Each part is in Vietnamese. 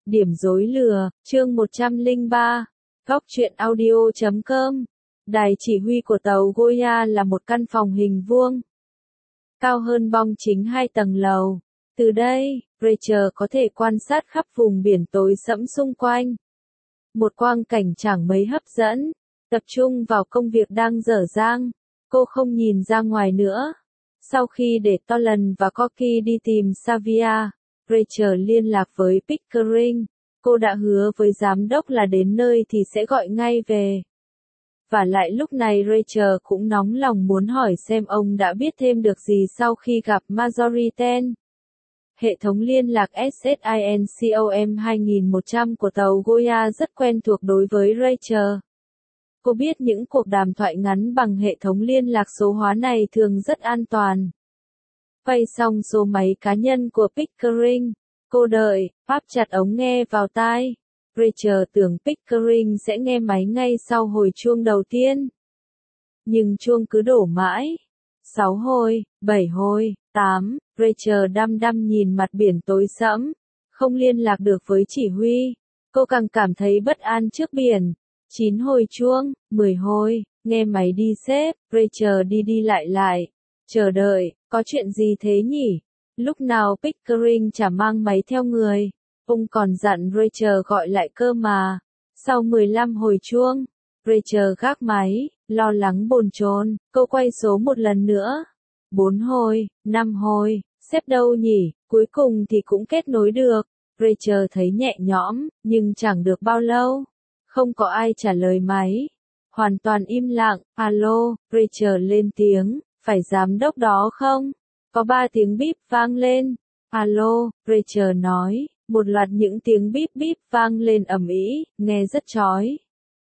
Điểm rối lừa, chương 103, góc truyện audio.com. Đài chỉ huy của tàu Goya là một căn phòng hình vuông, cao hơn bong chính 2 tầng lầu. Từ đây, Rachel có thể quan sát khắp vùng biển tối sẫm xung quanh. Một quang cảnh chẳng mấy hấp dẫn, tập trung vào công việc đang dở dang. Cô không nhìn ra ngoài nữa. Sau khi để Toland và Corky đi tìm Xavier, Rachel liên lạc với Pickering. Cô đã hứa với giám đốc là đến nơi thì sẽ gọi ngay về. Và lại lúc này Rachel cũng nóng lòng muốn hỏi xem ông đã biết thêm được gì sau khi gặp Marjorie Ten. Hệ thống liên lạc SSINCOM 2100 của tàu Goya rất quen thuộc đối với Rachel. Cô biết những cuộc đàm thoại ngắn bằng hệ thống liên lạc số hóa này thường rất an toàn. Quay xong số máy cá nhân của Pickering, cô đợi, áp chặt ống nghe vào tai. Rachel tưởng Pickering sẽ nghe máy ngay sau hồi chuông đầu tiên. Nhưng chuông cứ đổ mãi. 6 hồi, 7 hồi, 8, Rachel đăm đăm nhìn mặt biển tối sẫm, không liên lạc được với chỉ huy. Cô càng cảm thấy bất an trước biển. 9 hồi chuông, 10 hồi, nghe máy đi sếp, Rachel đi đi lại, chờ đợi, có chuyện gì thế nhỉ? Lúc nào Pickering chả mang máy theo người, ông còn dặn Rachel gọi lại cơ mà. Sau 15 hồi chuông, Rachel gác máy, lo lắng bồn chồn, cô quay số một lần nữa. 4 hồi, 5 hồi, sếp đâu nhỉ? Cuối cùng thì cũng kết nối được. Rachel thấy nhẹ nhõm, nhưng chẳng được bao lâu. Không có ai trả lời máy. Hoàn toàn im lặng. Alo, Rachel lên tiếng, phải giám đốc đó không? Có 3 tiếng bíp vang lên. Alo, Rachel nói, một loạt những tiếng bíp bíp vang lên ầm ĩ, nghe rất chói.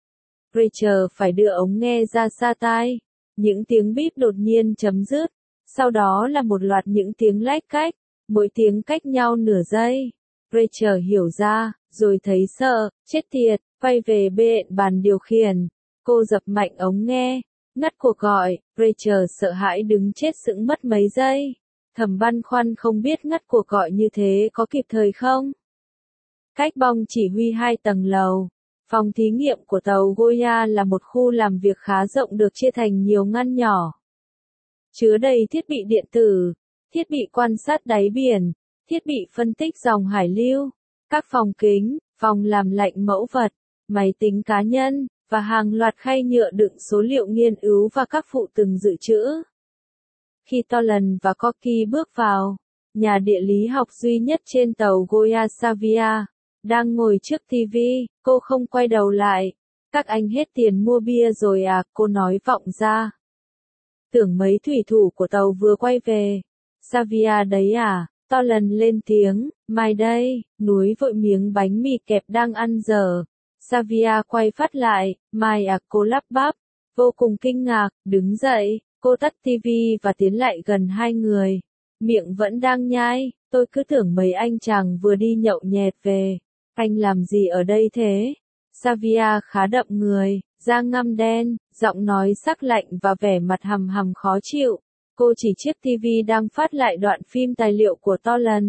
Rachel phải đưa ống nghe ra xa tai. Những tiếng bíp đột nhiên chấm dứt. Sau đó là một loạt những tiếng lách cách, mỗi tiếng cách nhau nửa giây. Rachel hiểu ra, rồi thấy sợ, chết tiệt, quay về bên bàn điều khiển. Cô dập mạnh ống nghe, ngắt cuộc gọi. Rachel sợ hãi đứng chết sững mất mấy giây. Thầm băn khoăn không biết ngắt cuộc gọi như thế có kịp thời không. Cách bong chỉ huy 2 tầng lầu, phòng thí nghiệm của tàu Goya là một khu làm việc khá rộng được chia thành nhiều ngăn nhỏ. Chứa đầy thiết bị điện tử, thiết bị quan sát đáy biển, thiết bị phân tích dòng hải lưu, các phòng kính, phòng làm lạnh mẫu vật, máy tính cá nhân, và hàng loạt khay nhựa đựng số liệu nghiên cứu và các phụ tùng dự trữ. Khi Toland và Corky bước vào, nhà địa lý học duy nhất trên tàu Goya Xavier, đang ngồi trước TV, cô không quay đầu lại. Các anh hết tiền mua bia rồi à, cô nói vọng ra. Tưởng mấy thủy thủ của tàu vừa quay về. Xavier đấy à? Toland lên tiếng, mai đây, núi vội miếng bánh mì kẹp đang ăn dở. Xavier quay phát lại, mai à, cô lắp bắp, vô cùng kinh ngạc, đứng dậy, cô tắt tivi và tiến lại gần hai người. Miệng vẫn đang nhai, tôi cứ tưởng mấy anh chàng vừa đi nhậu nhẹt về. Anh làm gì ở đây thế? Xavier khá đậm người, da ngăm đen, giọng nói sắc lạnh và vẻ mặt hầm hầm khó chịu. Cô chỉ chiếc TV đang phát lại đoạn phim tài liệu của Toland.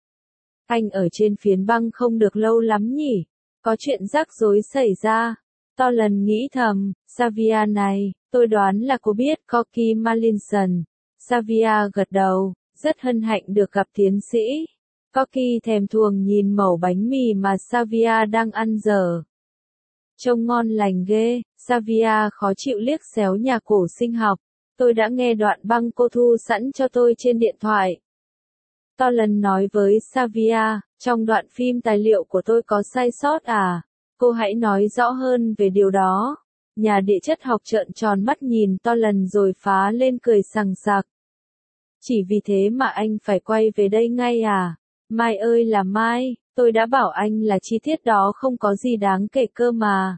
Anh ở trên phiến băng không được lâu lắm nhỉ? Có chuyện rắc rối xảy ra. Toland nghĩ thầm, Xavier này, tôi đoán là cô biết Corky Mallinson. Xavier gật đầu, rất hân hạnh được gặp tiến sĩ. Corky thèm thuồng nhìn mẩu bánh mì mà Xavier đang ăn dở. Trông ngon lành ghê. Xavier khó chịu liếc xéo nhà cổ sinh học. Tôi đã nghe đoạn băng cô thu sẵn cho tôi trên điện thoại. Toland nói với Xavier, trong đoạn phim tài liệu của tôi có sai sót à? Cô hãy nói rõ hơn về điều đó. Nhà địa chất học trợn tròn mắt nhìn Toland rồi phá lên cười sằng sặc. Chỉ vì thế mà anh phải quay về đây ngay à? Mai ơi là mai, tôi đã bảo anh là chi tiết đó không có gì đáng kể cơ mà.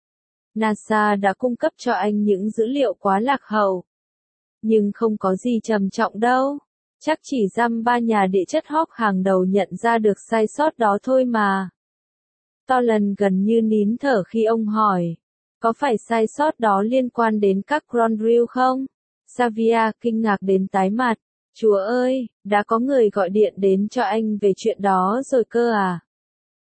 NASA đã cung cấp cho anh những dữ liệu quá lạc hậu. Nhưng không có gì trầm trọng đâu. Chắc chỉ dăm ba nhà địa chất học hàng đầu nhận ra được sai sót đó thôi mà. Toland gần như nín thở khi ông hỏi. Có phải sai sót đó liên quan đến các Grondrill không? Xavier kinh ngạc đến tái mặt. Chúa ơi, đã có người gọi điện đến cho anh về chuyện đó rồi cơ à?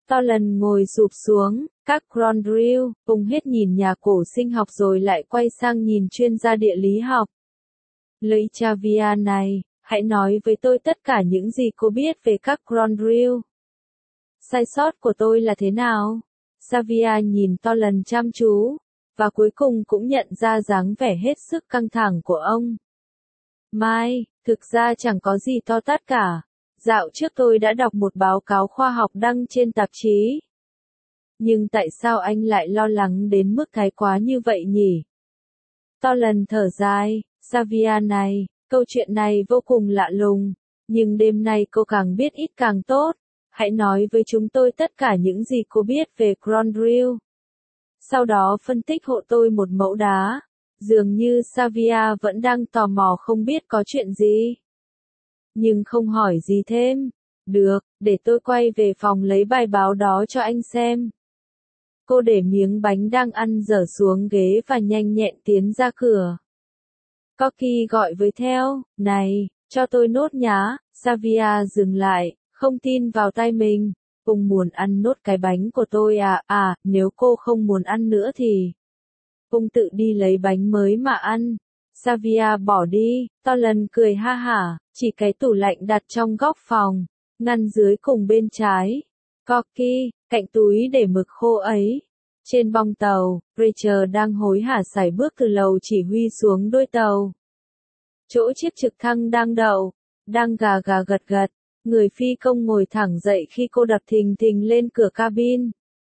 Toland ngồi sụp xuống, các Grondrill, cùng hết nhìn nhà cổ sinh học rồi lại quay sang nhìn chuyên gia địa lý học. Lời Xavier này, hãy nói với tôi tất cả những gì cô biết về các Grondrill. Sai sót của tôi là thế nào? Xavier nhìn Toland chăm chú, và cuối cùng cũng nhận ra dáng vẻ hết sức căng thẳng của ông. Mai, thực ra chẳng có gì to tát cả. Dạo trước tôi đã đọc một báo cáo khoa học đăng trên tạp chí. Nhưng tại sao anh lại lo lắng đến mức thái quá như vậy nhỉ? Toland thở dài, Xavier này, câu chuyện này vô cùng lạ lùng, nhưng đêm nay cô càng biết ít càng tốt. Hãy nói với chúng tôi tất cả những gì cô biết về Grondrill. Sau đó phân tích hộ tôi một mẫu đá. Dường như Xavier vẫn đang tò mò không biết có chuyện gì. Nhưng không hỏi gì thêm. Được, để tôi quay về phòng lấy bài báo đó cho anh xem. Cô để miếng bánh đang ăn dở xuống ghế và nhanh nhẹn tiến ra cửa. Corky gọi với theo, này, cho tôi nốt nhá. Xavier dừng lại, không tin vào tai mình. Ông muốn ăn nốt cái bánh của tôi à, nếu cô không muốn ăn nữa thì... Ông tự đi lấy bánh mới mà ăn. Xavier bỏ đi, Toland cười ha hả, chỉ cái tủ lạnh đặt trong góc phòng, ngăn dưới cùng bên trái. Corky, cạnh túi để mực khô ấy. Trên bong tàu, Rachel đang hối hả sải bước từ lầu chỉ huy xuống đuôi tàu. Chỗ chiếc trực thăng đang đậu, đang gà gà gật gật. Người phi công ngồi thẳng dậy khi cô đập thình thình lên cửa cabin.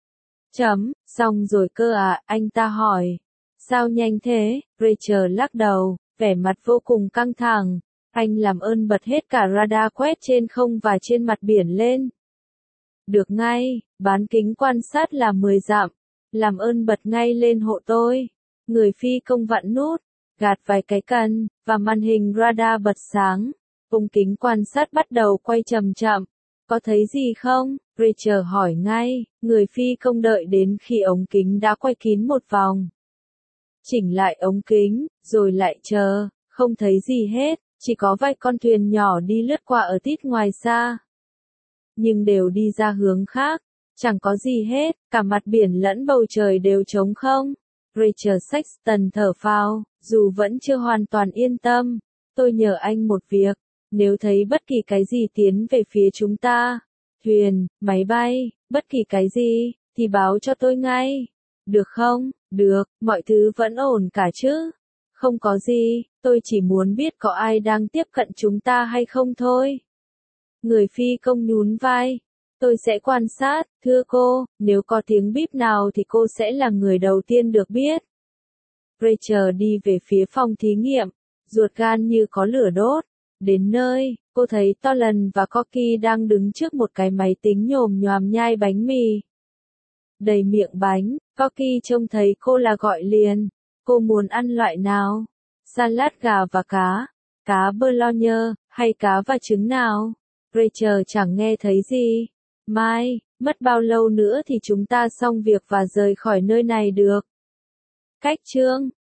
Xong rồi cơ à, anh ta hỏi. Sao nhanh thế? Rachel lắc đầu, vẻ mặt vô cùng căng thẳng. Anh làm ơn bật hết cả radar quét trên không và trên mặt biển lên. Được ngay, bán kính quan sát là 10 dặm. Làm ơn bật ngay lên hộ tôi. Người phi công vặn nút, gạt vài cái cần, và màn hình radar bật sáng. Ống kính quan sát bắt đầu quay chậm chậm. Có thấy gì không? Rachel hỏi ngay. Người phi công đợi đến khi ống kính đã quay kín một vòng. Chỉnh lại ống kính, rồi lại chờ. Không thấy gì hết, chỉ có vài con thuyền nhỏ đi lướt qua ở tít ngoài xa. Nhưng đều đi ra hướng khác. Chẳng có gì hết, cả mặt biển lẫn bầu trời đều trống không. Rachel Sexton thở phào, dù vẫn chưa hoàn toàn yên tâm. Tôi nhờ anh một việc. Nếu thấy bất kỳ cái gì tiến về phía chúng ta, thuyền, máy bay, bất kỳ cái gì, thì báo cho tôi ngay. Được không? Được, mọi thứ vẫn ổn cả chứ? Không có gì, tôi chỉ muốn biết có ai đang tiếp cận chúng ta hay không thôi. Người phi công nhún vai. Tôi sẽ quan sát, thưa cô, nếu có tiếng bíp nào thì cô sẽ là người đầu tiên được biết. Rachel đi về phía phòng thí nghiệm, ruột gan như có lửa đốt. Đến nơi, cô thấy Toland và Corky đang đứng trước một cái máy tính nhồm nhoàm nhai bánh mì. Đầy miệng bánh, Corky trông thấy cô là gọi liền. Cô muốn ăn loại nào? Salad gà và cá boulogne, hay cá và trứng nào? Rachel chẳng nghe thấy gì. Mai, mất bao lâu nữa thì chúng ta xong việc và rời khỏi nơi này được? Cách chương